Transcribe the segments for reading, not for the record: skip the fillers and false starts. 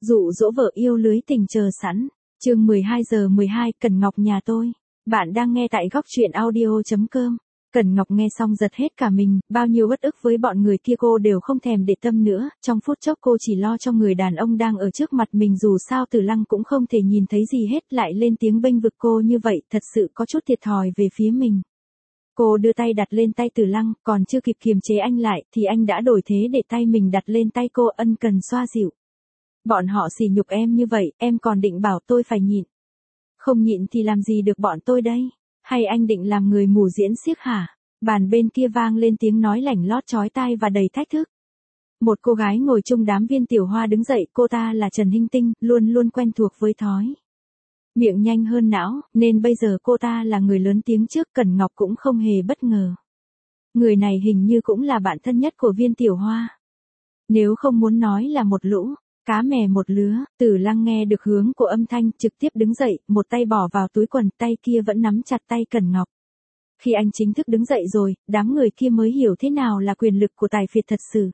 Dụ dỗ vợ yêu lưới tình chờ sẵn. Chương 12:12 Cẩn Ngọc nhà tôi. Bạn đang nghe tại góc truyện audio.com. Cẩn Ngọc nghe xong giật hết cả mình, bao nhiêu uất ức với bọn người kia cô đều không thèm để tâm nữa, trong phút chốc cô chỉ lo cho người đàn ông đang ở trước mặt mình, dù sao Tử Lăng cũng không thể nhìn thấy gì hết, lại lên tiếng bênh vực cô như vậy, thật sự có chút thiệt thòi về phía mình. Cô đưa tay đặt lên tay Tử Lăng, còn chưa kịp kiềm chế anh lại, thì anh đã đổi thế để tay mình đặt lên tay cô, ân cần xoa dịu. Bọn họ sỉ nhục em như vậy, em còn định bảo tôi phải nhịn. Không nhịn thì làm gì được bọn tôi đây? Hay anh định làm người mù diễn xiếc hả? Bàn bên kia vang lên tiếng nói lảnh lót chói tai và đầy thách thức. Một cô gái ngồi chung đám Viên Tiểu Hoa đứng dậy, cô ta là Trần Hinh Tinh, luôn luôn quen thuộc với thói miệng nhanh hơn não, nên bây giờ cô ta là người lớn tiếng trước. Cẩn Ngọc cũng không hề bất ngờ. Người này hình như cũng là bạn thân nhất của Viên Tiểu Hoa. Nếu không muốn nói là một lũ cá mè một lứa. Tử Lăng nghe được hướng của âm thanh, trực tiếp đứng dậy, một tay bỏ vào túi quần, tay kia vẫn nắm chặt tay Cẩn Ngọc. Khi anh chính thức đứng dậy rồi, đám người kia mới hiểu thế nào là quyền lực của tài phiệt thật sự.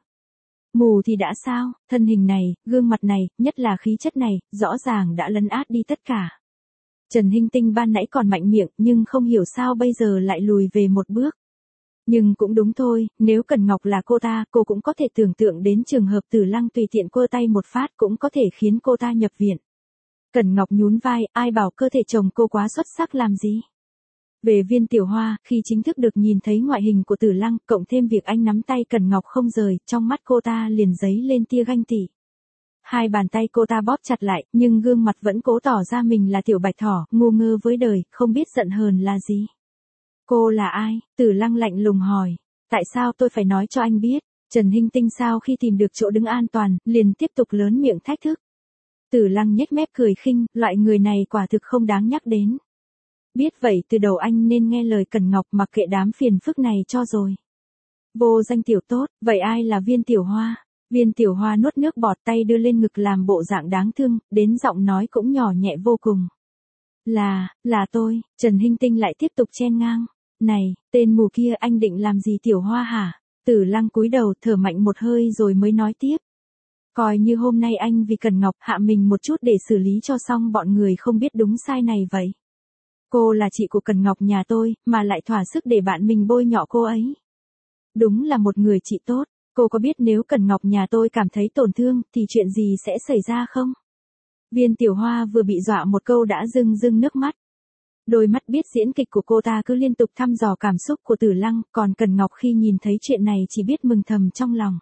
Mù thì đã sao, thân hình này, gương mặt này, nhất là khí chất này, rõ ràng đã lấn át đi tất cả. Trần Hinh Tinh ban nãy còn mạnh miệng, nhưng không hiểu sao bây giờ lại lùi về một bước. Nhưng cũng đúng thôi, nếu Cẩn Ngọc là cô ta, cô cũng có thể tưởng tượng đến trường hợp Tử Lăng tùy tiện quơ tay một phát cũng có thể khiến cô ta nhập viện. Cẩn Ngọc nhún vai, ai bảo cơ thể chồng cô quá xuất sắc làm gì. Về Viên Tiểu Hoa, khi chính thức được nhìn thấy ngoại hình của Tử Lăng, cộng thêm việc anh nắm tay Cẩn Ngọc không rời, trong mắt cô ta liền dấy lên tia ganh tị. Hai bàn tay cô ta bóp chặt lại, nhưng gương mặt vẫn cố tỏ ra mình là tiểu bạch thỏ, ngu ngơ với đời, không biết giận hờn là gì. Cô là ai? Tử Lăng lạnh lùng hỏi. Tại sao tôi phải nói cho anh biết? Trần Hinh Tinh sau khi tìm được chỗ đứng an toàn, liền tiếp tục lớn miệng thách thức. Tử Lăng nhếch mép cười khinh, loại người này quả thực không đáng nhắc đến. Biết vậy từ đầu anh nên nghe lời Cẩn Ngọc, mặc kệ đám phiền phức này cho rồi. Vô danh tiểu tốt, vậy ai là Viên Tiểu Hoa? Viên Tiểu Hoa nuốt nước bọt, tay đưa lên ngực làm bộ dạng đáng thương, đến giọng nói cũng nhỏ nhẹ vô cùng. Là tôi. Trần Hinh Tinh lại tiếp tục chen ngang. Này, tên mù kia, anh định làm gì Tiểu Hoa hả? Tử Lăng cúi đầu thở mạnh một hơi rồi mới nói tiếp. Coi như hôm nay anh vì Cẩn Ngọc hạ mình một chút để xử lý cho xong bọn người không biết đúng sai này vậy. Cô là chị của Cẩn Ngọc nhà tôi, mà lại thỏa sức để bạn mình bôi nhọ cô ấy. Đúng là một người chị tốt. Cô có biết nếu Cẩn Ngọc nhà tôi cảm thấy tổn thương, thì chuyện gì sẽ xảy ra không? Viên Tiểu Hoa vừa bị dọa một câu đã rưng rưng nước mắt. Đôi mắt biết diễn kịch của cô ta cứ liên tục thăm dò cảm xúc của Tử Lăng, còn Cẩn Ngọc khi nhìn thấy chuyện này chỉ biết mừng thầm trong lòng.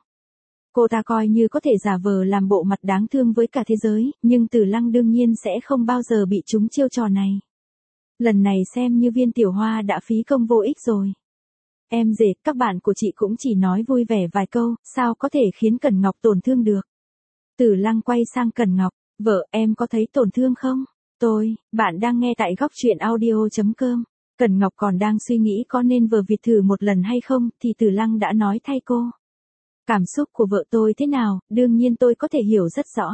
Cô ta coi như có thể giả vờ làm bộ mặt đáng thương với cả thế giới, nhưng Tử Lăng đương nhiên sẽ không bao giờ bị trúng chiêu trò này. Lần này xem như Viên Tiểu Hoa đã phí công vô ích rồi. Em dệt, các bạn của chị cũng chỉ nói vui vẻ vài câu, sao có thể khiến Cẩn Ngọc tổn thương được. Tử Lăng quay sang Cẩn Ngọc, vợ, em có thấy tổn thương không? Bạn đang nghe tại góc truyện audio.com. Cẩn Ngọc còn đang suy nghĩ có nên vờ vịt thử một lần hay không, thì Tử Lăng đã nói thay cô. Cảm xúc của vợ tôi thế nào, đương nhiên tôi có thể hiểu rất rõ.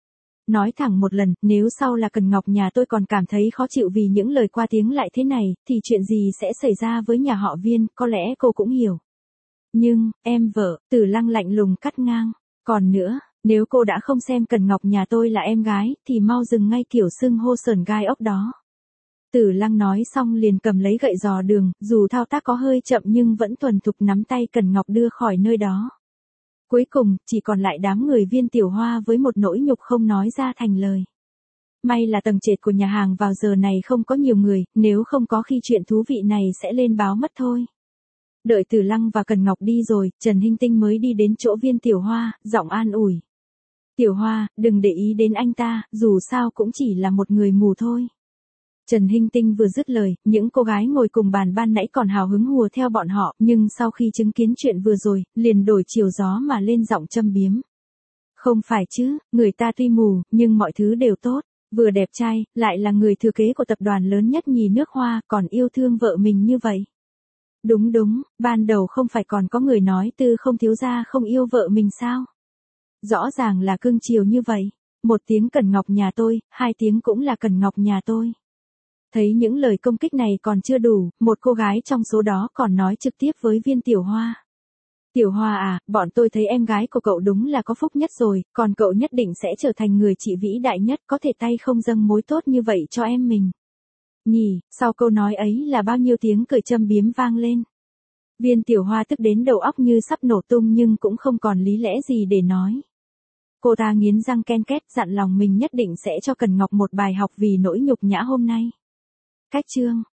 Nói thẳng một lần, nếu sau là Cẩn Ngọc nhà tôi còn cảm thấy khó chịu vì những lời qua tiếng lại thế này, thì chuyện gì sẽ xảy ra với nhà họ Viên, có lẽ cô cũng hiểu. Nhưng, em vợ, Tử Lăng lạnh lùng cắt ngang. Còn nữa, nếu cô đã không xem Cẩn Ngọc nhà tôi là em gái, thì mau dừng ngay kiểu xưng hô sờn gai ốc đó. Tử Lăng nói xong liền cầm lấy gậy dò đường, dù thao tác có hơi chậm nhưng vẫn thuần thục nắm tay Cẩn Ngọc đưa khỏi nơi đó. Cuối cùng, chỉ còn lại đám người Viên Tiểu Hoa với một nỗi nhục không nói ra thành lời. May là tầng trệt của nhà hàng vào giờ này không có nhiều người, nếu không có khi chuyện thú vị này sẽ lên báo mất thôi. Đợi Tử Lăng và Cẩn Ngọc đi rồi, Trần Hinh Tinh mới đi đến chỗ Viên Tiểu Hoa, giọng an ủi. Tiểu Hoa, đừng để ý đến anh ta, dù sao cũng chỉ là một người mù thôi. Trần Hinh Tinh vừa dứt lời, những cô gái ngồi cùng bàn ban nãy còn hào hứng hùa theo bọn họ, nhưng sau khi chứng kiến chuyện vừa rồi, liền đổi chiều gió mà lên giọng châm biếm. Không phải chứ, người ta tuy mù, nhưng mọi thứ đều tốt, vừa đẹp trai, lại là người thừa kế của tập đoàn lớn nhất nhì nước Hoa, còn yêu thương vợ mình như vậy. Đúng, ban đầu không phải còn có người nói Tư không thiếu gia không yêu vợ mình sao? Rõ ràng là cưng chiều như vậy, một tiếng Cẩn Ngọc nhà tôi, hai tiếng cũng là Cẩn Ngọc nhà tôi. Thấy những lời công kích này còn chưa đủ, một cô gái trong số đó còn nói trực tiếp với Viên Tiểu Hoa. Tiểu Hoa à, bọn tôi thấy em gái của cậu đúng là có phúc nhất rồi, còn cậu nhất định sẽ trở thành người chị vĩ đại nhất, có thể tay không dâng mối tốt như vậy cho em mình. Nhỉ, sau câu nói ấy là bao nhiêu tiếng cười châm biếm vang lên. Viên Tiểu Hoa tức đến đầu óc như sắp nổ tung nhưng cũng không còn lý lẽ gì để nói. Cô ta nghiến răng ken két dặn lòng mình nhất định sẽ cho Cần Ngọc một bài học vì nỗi nhục nhã hôm nay. Cách chương